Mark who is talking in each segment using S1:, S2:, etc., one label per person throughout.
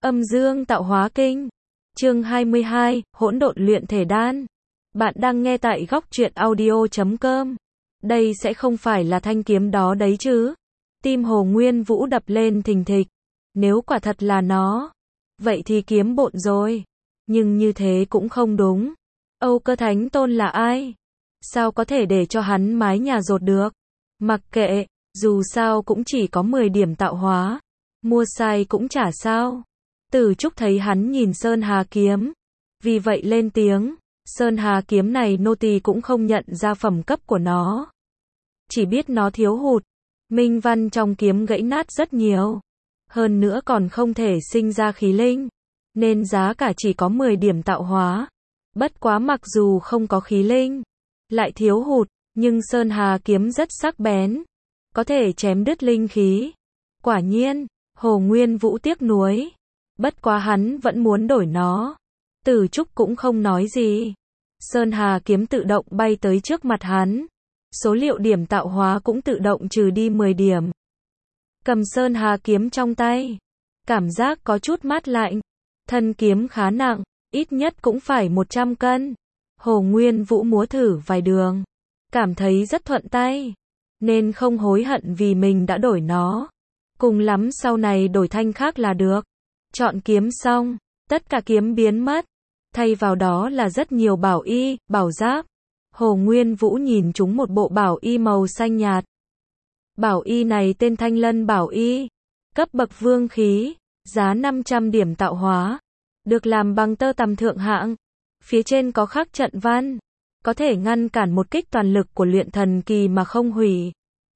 S1: Âm dương tạo hóa kinh. Chương 22, hỗn độn luyện thể đan. Bạn đang nghe tại góc truyện audio.com. Đây sẽ không phải là thanh kiếm đó đấy chứ? Tim Hồ Nguyên Vũ đập lên thình thịch. Nếu quả thật là nó, vậy thì kiếm bộn rồi. Nhưng như thế cũng không đúng. Âu Cơ Thánh Tôn là ai? Sao có thể để cho hắn mái nhà dột được? Mặc kệ, dù sao cũng chỉ có 10 điểm tạo hóa. Mua sai cũng chả sao. Tử Trúc thấy hắn nhìn Sơn Hà kiếm, vì vậy lên tiếng, Sơn Hà kiếm này nô tỳ cũng không nhận ra phẩm cấp của nó. Chỉ biết nó thiếu hụt, minh văn trong kiếm gãy nát rất nhiều. Hơn nữa còn không thể sinh ra khí linh, nên giá cả chỉ có 10 điểm tạo hóa. Bất quá mặc dù không có khí linh, lại thiếu hụt, nhưng Sơn Hà kiếm rất sắc bén, có thể chém đứt linh khí. Quả nhiên, Hồ Nguyên Vũ tiếc nuối. Bất quá hắn vẫn muốn đổi nó. Tử Trúc cũng không nói gì. Sơn Hà kiếm tự động bay tới trước mặt hắn. Số liệu điểm tạo hóa cũng tự động trừ đi 10 điểm. Cầm Sơn Hà kiếm trong tay, cảm giác có chút mát lạnh. Thân kiếm khá nặng, ít nhất cũng phải 100 cân. Hồ Nguyên Vũ múa thử vài đường, cảm thấy rất thuận tay, nên không hối hận vì mình đã đổi nó. Cùng lắm sau này đổi thanh khác là được. Chọn kiếm xong, tất cả kiếm biến mất, thay vào đó là rất nhiều bảo y, bảo giáp. Hồ Nguyên Vũ nhìn chúng một bộ bảo y màu xanh nhạt. Bảo y này tên Thanh Lân bảo y, cấp bậc vương khí, giá 500 điểm tạo hóa, được làm bằng tơ tằm thượng hạng. Phía trên có khắc trận văn, có thể ngăn cản một kích toàn lực của luyện thần kỳ mà không hủy.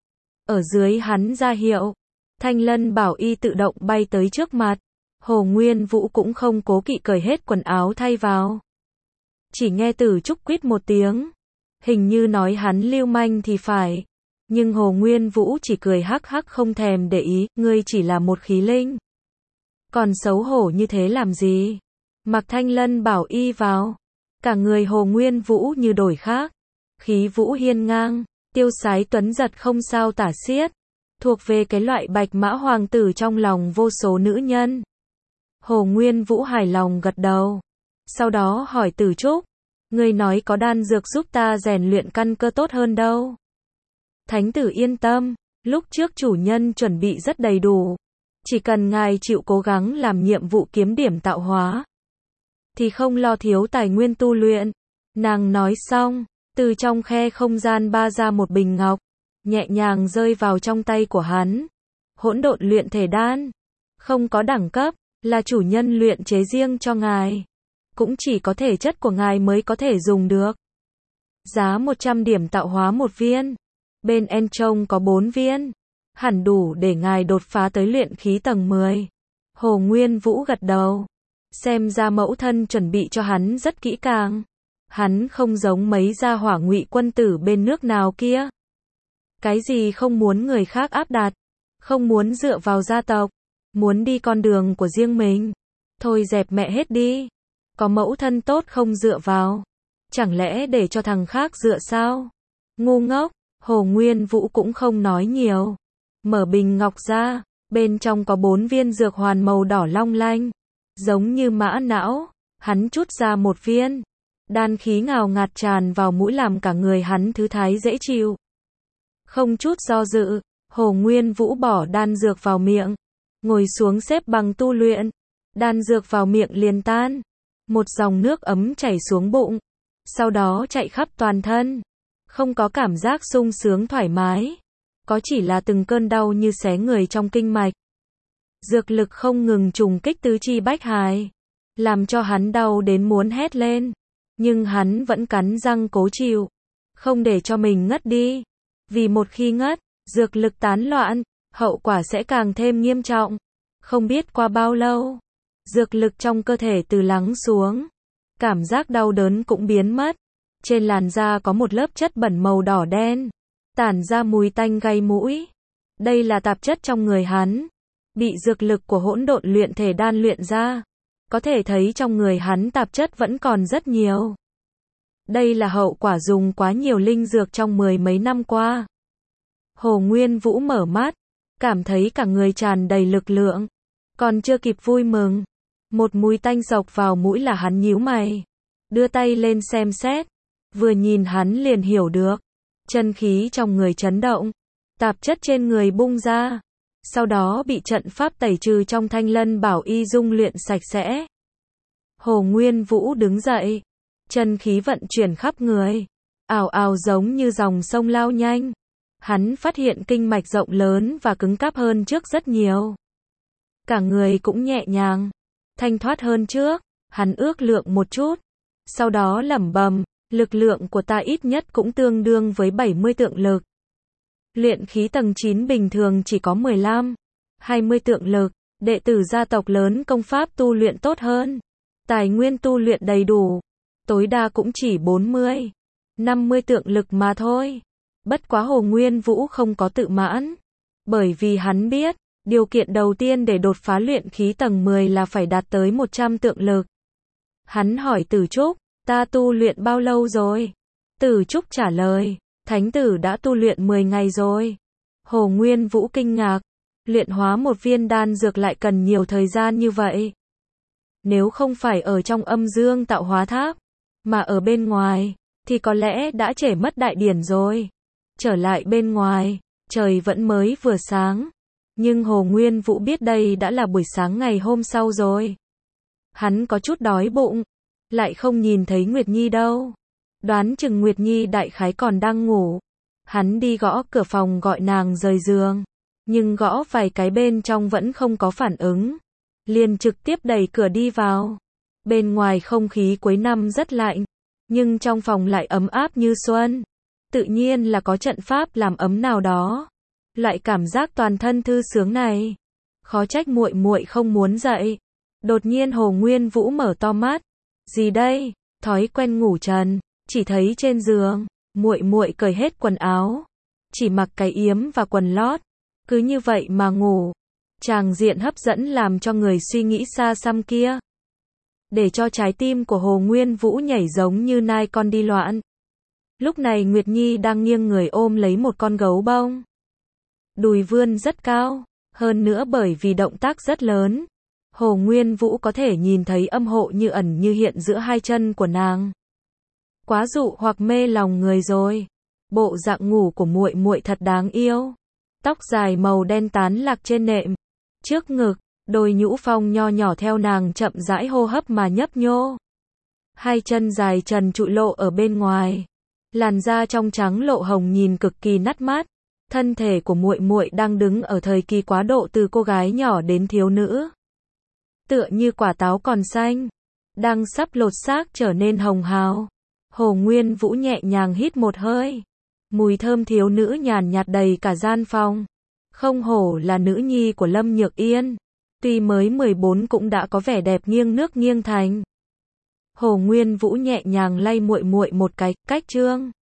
S1: Ở dưới hắn ra hiệu, Thanh Lân bảo y tự động bay tới trước mặt. Hồ Nguyên Vũ cũng không cố kỵ cởi hết quần áo thay vào. Chỉ nghe Tử Trúc quýt một tiếng. Hình như nói hắn lưu manh thì phải. Nhưng Hồ Nguyên Vũ chỉ cười hắc hắc không thèm để ý, ngươi chỉ là một khí linh. Còn xấu hổ như thế làm gì? Mặc Thanh Lân bảo y vào. Cả người Hồ Nguyên Vũ như đổi khác. Khí vũ hiên ngang, tiêu sái tuấn giật không sao tả xiết. Thuộc về cái loại bạch mã hoàng tử trong lòng vô số nữ nhân. Hồ Nguyên Vũ hài lòng gật đầu. Sau đó hỏi Tử Trúc, ngươi nói có đan dược giúp ta rèn luyện căn cơ tốt hơn đâu? Thánh tử yên tâm, lúc trước chủ nhân chuẩn bị rất đầy đủ. Chỉ cần ngài chịu cố gắng làm nhiệm vụ kiếm điểm tạo hóa, thì không lo thiếu tài nguyên tu luyện. Nàng nói xong, từ trong khe không gian ba ra một bình ngọc, nhẹ nhàng rơi vào trong tay của hắn. Hỗn độn luyện thể đan, không có đẳng cấp, là chủ nhân luyện chế riêng cho ngài. Cũng chỉ có thể chất của ngài mới có thể dùng được. Giá 100 điểm tạo hóa một viên. Bên en trông có 4 viên. Hẳn đủ để ngài đột phá tới luyện khí tầng 10. Hồ Nguyên Vũ gật đầu. Xem ra mẫu thân chuẩn bị cho hắn rất kỹ càng. Hắn không giống mấy gia hỏa ngụy quân tử bên nước nào kia. Cái gì không muốn người khác áp đặt, không muốn dựa vào gia tộc, muốn đi con đường của riêng mình. Thôi dẹp mẹ hết đi. Có mẫu thân tốt không dựa vào, chẳng lẽ để cho thằng khác dựa sao? Ngu ngốc. Hồ Nguyên Vũ cũng không nói nhiều. Mở bình ngọc ra, bên trong có 4 viên dược hoàn màu đỏ long lanh, giống như mã não. Hắn trút ra một viên, đan khí ngào ngạt tràn vào mũi làm cả người hắn thư thái dễ chịu. Không chút do dự, Hồ Nguyên Vũ bỏ đan dược vào miệng, ngồi xuống xếp bằng tu luyện. Đan dược vào miệng liền tan, một dòng nước ấm chảy xuống bụng, sau đó chạy khắp toàn thân. Không có cảm giác sung sướng thoải mái, có chỉ là từng cơn đau như xé người trong kinh mạch. Dược lực không ngừng trùng kích tứ chi bách hài, làm cho hắn đau đến muốn hét lên. Nhưng hắn vẫn cắn răng cố chịu, không để cho mình ngất đi. Vì một khi ngất, dược lực tán loạn, hậu quả sẽ càng thêm nghiêm trọng. Không biết qua bao lâu, dược lực trong cơ thể từ lắng xuống, cảm giác đau đớn cũng biến mất. Trên làn da có một lớp chất bẩn màu đỏ đen, tản ra mùi tanh gây mũi. Đây là tạp chất trong người hắn, bị dược lực của hỗn độn luyện thể đan luyện ra. Có thể thấy trong người hắn tạp chất vẫn còn rất nhiều. Đây là hậu quả dùng quá nhiều linh dược trong 10 mấy năm qua. Hồ Nguyên Vũ mở mắt, cảm thấy cả người tràn đầy lực lượng. Còn chưa kịp vui mừng, Một mùi tanh dọc vào mũi là hắn nhíu mày, đưa tay lên xem xét, vừa nhìn hắn liền hiểu được. Chân khí trong người chấn động, tạp chất trên người bung ra, sau đó bị trận pháp tẩy trừ trong Thanh Lân Bảo Y dung luyện sạch sẽ. Hồ Nguyên Vũ đứng dậy, chân khí vận chuyển khắp người, ào ào giống như dòng sông lao nhanh. Hắn phát hiện kinh mạch rộng lớn và cứng cáp hơn trước rất nhiều. Cả người cũng nhẹ nhàng, thanh thoát hơn trước. Hắn ước lượng một chút, sau đó lẩm bẩm, lực lượng của ta ít nhất cũng tương đương với 70 tượng lực. Luyện khí tầng 9 bình thường chỉ có 15, 20 tượng lực, đệ tử gia tộc lớn công pháp tu luyện tốt hơn, tài nguyên tu luyện đầy đủ, tối đa cũng chỉ 40, 50 tượng lực mà thôi. Bất quá Hồ Nguyên Vũ không có tự mãn, bởi vì hắn biết, điều kiện đầu tiên để đột phá luyện khí tầng 10 là phải đạt tới 100 tượng lực. Hắn hỏi Tử Trúc, ta tu luyện bao lâu rồi? Tử Trúc trả lời, thánh tử đã tu luyện 10 ngày rồi. Hồ Nguyên Vũ kinh ngạc, luyện hóa một viên đan dược lại cần nhiều thời gian như vậy. Nếu không phải ở trong âm dương tạo hóa tháp, mà ở bên ngoài, thì có lẽ đã trễ mất đại điển rồi. Trở lại bên ngoài, trời vẫn mới vừa sáng. Nhưng Hồ Nguyên Vũ biết đây đã là buổi sáng ngày hôm sau rồi. Hắn có chút đói bụng, lại không nhìn thấy Nguyệt Nhi đâu. Đoán chừng Nguyệt Nhi đại khái còn đang ngủ. Hắn đi gõ cửa phòng gọi nàng rời giường, nhưng gõ vài cái bên trong vẫn không có phản ứng. Liền trực tiếp đẩy cửa đi vào. Bên ngoài không khí cuối năm rất lạnh, nhưng trong phòng lại ấm áp như xuân. Tự nhiên là có trận pháp làm ấm nào đó. Loại cảm giác toàn thân thư sướng này, khó trách muội muội không muốn dậy. Đột nhiên Hồ Nguyên Vũ mở to mắt. Gì đây? Thói quen ngủ trần, chỉ thấy trên giường, muội muội cởi hết quần áo, chỉ mặc cái yếm và quần lót, cứ như vậy mà ngủ. Tràng diện hấp dẫn làm cho người suy nghĩ xa xăm kia, để cho trái tim của Hồ Nguyên Vũ nhảy giống như nai con đi loạn. Lúc này Nguyệt Nhi đang nghiêng người ôm lấy một con gấu bông. Đùi vươn rất cao, hơn nữa bởi vì động tác rất lớn, Hồ Nguyên Vũ có thể nhìn thấy âm hộ như ẩn như hiện giữa hai chân của nàng. Quá dụ hoặc mê lòng người rồi. Bộ dạng ngủ của muội muội thật đáng yêu. Tóc dài màu đen tán lạc trên nệm, trước ngực, đôi nhũ phong nho nhỏ theo nàng chậm rãi hô hấp mà nhấp nhô. Hai chân dài trần trụi lộ ở bên ngoài, làn da trong trắng lộ hồng nhìn cực kỳ bắt mắt. Thân thể của muội muội đang đứng ở thời kỳ quá độ từ cô gái nhỏ đến thiếu nữ. Tựa như quả táo còn xanh, đang sắp lột xác trở nên hồng hào. Hồ Nguyên Vũ nhẹ nhàng hít một hơi. Mùi thơm thiếu nữ nhàn nhạt đầy cả gian phòng. Không hổ là nữ nhi của Lâm Nhược Yên. Tuy mới 14 cũng đã có vẻ đẹp nghiêng nước nghiêng thành. Hồ Nguyên Vũ nhẹ nhàng lay muội muội một cái, cách trương.